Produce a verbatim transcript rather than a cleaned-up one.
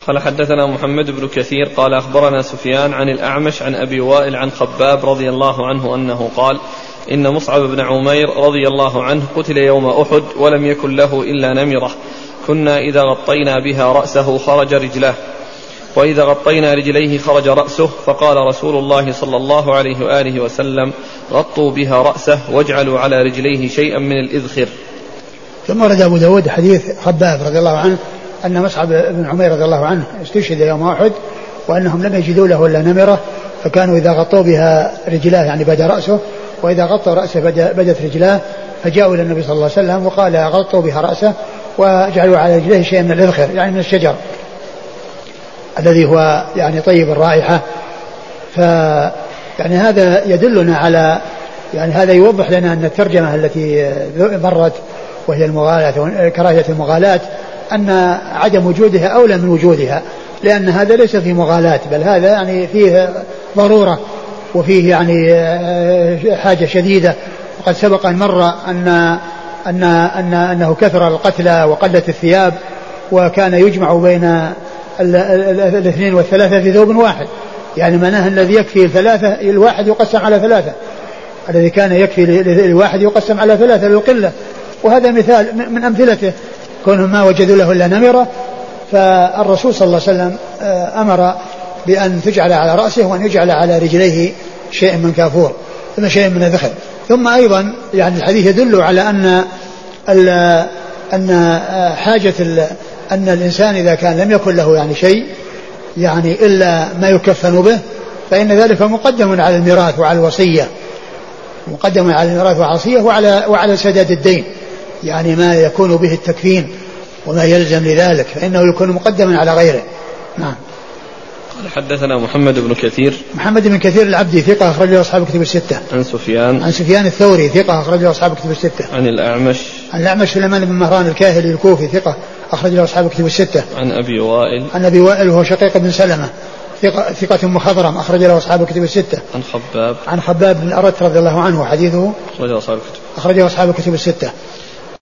قال حدثنا محمد بن كثير قال أخبرنا سفيان عن الأعمش عن أبي وائل عن خباب رضي الله عنه أنه قال إن مصعب بن عمير رضي الله عنه قتل يوم أحد ولم يكن له إلا نمرة كنا إذا غطينا بها رأسه خرج رجلاه وإذا غطينا رجليه خرج رأسه فقال رسول الله صلى الله عليه وآله وسلم غطوا بها رأسه واجعلوا على رجليه شيئا من الإذخر. ثم ورد أبو داود حديث خباب رضي الله عنه أن مصعب بن عمير رضي الله عنه استشهد يوم أحد وأنهم لم يجدوا له إلا نمرة فكانوا إذا غطوا بها رجلاه يعني بدا رأسه وإذا غطوا رأسه بدت رجلاه فجاءوا إلى النبي صلى الله عليه وسلم وقال غطوا بها رأسه وجعلوا على رجليه شيئا من الإذخر يعني من الشجر الذي هو يعني طيب الرائحة. ف يعني هذا يدلنا على يعني هذا يوضح لنا أن الترجمة التي مرت وهي المغالاة كراهية المغالاة أن عدم وجودها أولى من وجودها لأن هذا ليس فيه مغالاة بل هذا يعني فيه ضرورة وفيه يعني حاجة شديدة. وقد سبق أن مر أن أن أن أنه كثر القتلى وقلت الثياب وكان يجمع بين الاثنين والثلاثة في ثوب واحد يعني معناه الذي يكفي الثلاثة الواحد يقسم على ثلاثة الذي كان يكفي الواحد يقسم على ثلاثة للقلة. وهذا مثال من أمثلته كونهم ما وجدوا له إلا نمرة فالرسول صلى الله عليه وسلم أمر بأن تجعل على رأسه وأن يجعل على رجليه شيء من كافور ثم شيء من الذخر. ثم أيضا يعني الحديث يدل على أن أن حاجة أن الإنسان إذا كان لم يكن له يعني شيء يعني إلا ما يكفن به فإن ذلك مقدم على الميراث وعلى الوصية مقدم على الميراث والوصية وعلى وعلى سداد الدين يعني ما يكون به التكفين وما يلزم لذلك فإنه يكون مقدما على غيره. نعم. قال حدثنا محمد بن كثير محمد بن كثير العبدي ثقة أخرج له أصحاب الكتب الستة. عن سفيان عن سفيان الثوري ثقة أخرج له أصحاب الكتب الستة. عن الأعمش عن الأعمش سليمان بن مهران الكاهلي الكوفي ثقة أخرج له أصحاب الكتب الستة. عن أبي وائل عن أبي وائل وهو شقيق بن سلمة ثقة, ثقة مخضرم أخرج له أصحاب الكتب الستة. عن خباب عن خباب بن الأرت رضي الله عنه حديثه أخرجه أصحاب الكتب أخرجه أصحاب الكتب الستة.